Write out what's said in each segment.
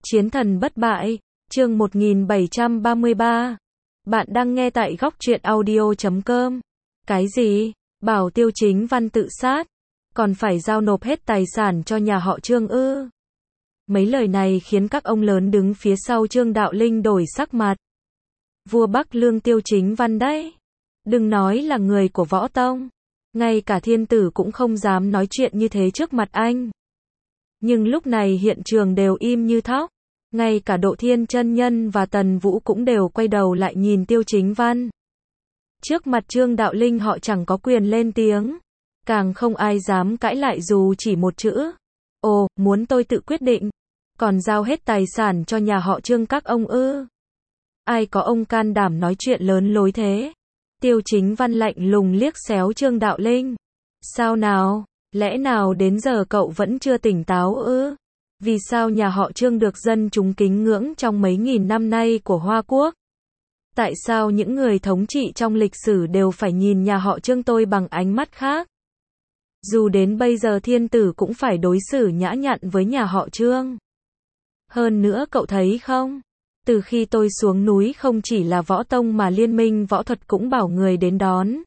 Chiến thần bất bại, chương 1733. Bạn đang nghe tại góc truyện audio.com. Cái gì? Bảo Tiêu Chính Văn tự sát, còn phải giao nộp hết tài sản cho nhà họ Trương ư? Mấy lời này khiến các ông lớn đứng phía sau Trương Đạo Linh đổi sắc mặt. Vua Bắc Lương Tiêu Chính Văn đấy. Đừng nói là người của Võ Tông, ngay cả thiên tử cũng không dám nói chuyện như thế trước mặt anh. Nhưng lúc này hiện trường đều im như thóc, ngay cả Độ Thiên Chân Nhân và Tần Vũ cũng đều quay đầu lại nhìn Tiêu Chính Văn. Trước mặt Trương Đạo Linh họ chẳng có quyền lên tiếng, càng không ai dám cãi lại dù chỉ một chữ. Ồ, muốn tôi tự quyết định, còn giao hết tài sản cho nhà họ Trương các ông ư? Ai có ông can đảm nói chuyện lớn lối thế? Tiêu Chính Văn lạnh lùng liếc xéo Trương Đạo Linh. Sao nào? Lẽ nào đến giờ cậu vẫn chưa tỉnh táo ư? Vì sao nhà họ Trương được dân chúng kính ngưỡng trong mấy nghìn năm nay của Hoa Quốc? Tại sao những người thống trị trong lịch sử đều phải nhìn nhà họ Trương tôi bằng ánh mắt khác? Dù đến bây giờ thiên tử cũng phải đối xử nhã nhặn với nhà họ Trương. Hơn nữa cậu thấy không? Từ khi tôi xuống núi không chỉ là Võ Tông mà Liên minh võ thuật cũng bảo người đến đón.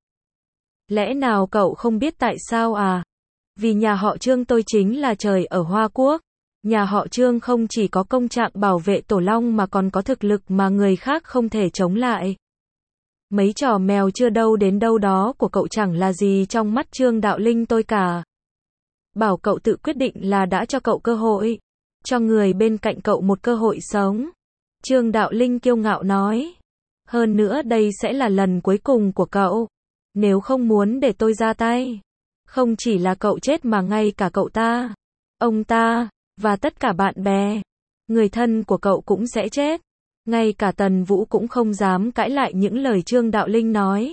Lẽ nào cậu không biết tại sao à? Vì nhà họ Trương tôi chính là trời ở Hoa Quốc. Nhà họ Trương không chỉ có công trạng bảo vệ tổ long mà còn có thực lực mà người khác không thể chống lại. Mấy trò mèo chưa đâu đến đâu đó của cậu chẳng là gì trong mắt Trương Đạo Linh tôi cả. Bảo cậu tự quyết định là đã cho cậu cơ hội, cho người bên cạnh cậu một cơ hội sống. Trương Đạo Linh kiêu ngạo nói. Hơn nữa đây sẽ là lần cuối cùng của cậu. Nếu không muốn để tôi ra tay, không chỉ là cậu chết mà ngay cả cậu ta, ông ta, và tất cả bạn bè, người thân của cậu cũng sẽ chết. Ngay cả Tần Vũ cũng không dám cãi lại những lời Trương Đạo Linh nói.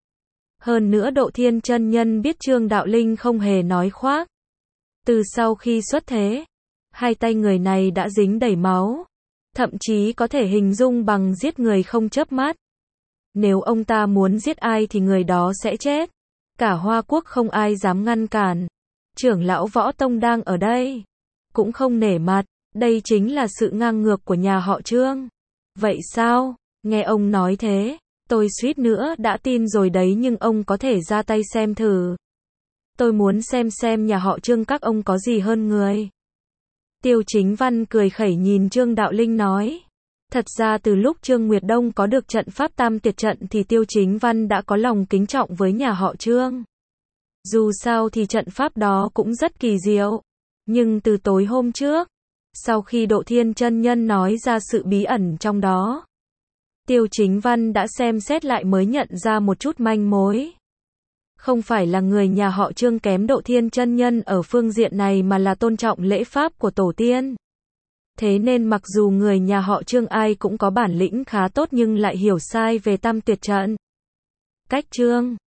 Hơn nữa Độ Thiên Chân Nhân biết Trương Đạo Linh không hề nói khoác. Từ sau khi xuất thế, hai tay người này đã dính đầy máu, thậm chí có thể hình dung bằng giết người không chớp mắt. Nếu ông ta muốn giết ai thì người đó sẽ chết. Cả Hoa Quốc không ai dám ngăn cản. Trưởng lão Võ Tông đang ở đây, cũng không nể mặt. Đây chính là sự ngang ngược của nhà họ Trương. Vậy sao? Nghe ông nói thế, tôi suýt nữa đã tin rồi đấy, nhưng ông có thể ra tay xem thử. Tôi muốn xem nhà họ Trương các ông có gì hơn người. Tiêu Chính Văn cười khẩy nhìn Trương Đạo Linh nói. Thật ra từ lúc Trương Nguyệt Đông có được trận pháp Tam Tuyệt trận thì Tiêu Chính Văn đã có lòng kính trọng với nhà họ Trương. Dù sao thì trận pháp đó cũng rất kỳ diệu. Nhưng từ tối hôm trước, sau khi Độ Thiên Chân Nhân nói ra sự bí ẩn trong đó, Tiêu Chính Văn đã xem xét lại mới nhận ra một chút manh mối. Không phải là người nhà họ Trương kém Độ Thiên Chân Nhân ở phương diện này mà là tôn trọng lễ pháp của tổ tiên. Thế nên mặc dù người nhà họ Trương ai cũng có bản lĩnh khá tốt nhưng lại hiểu sai về Tam Tuyệt trận. Cách Trương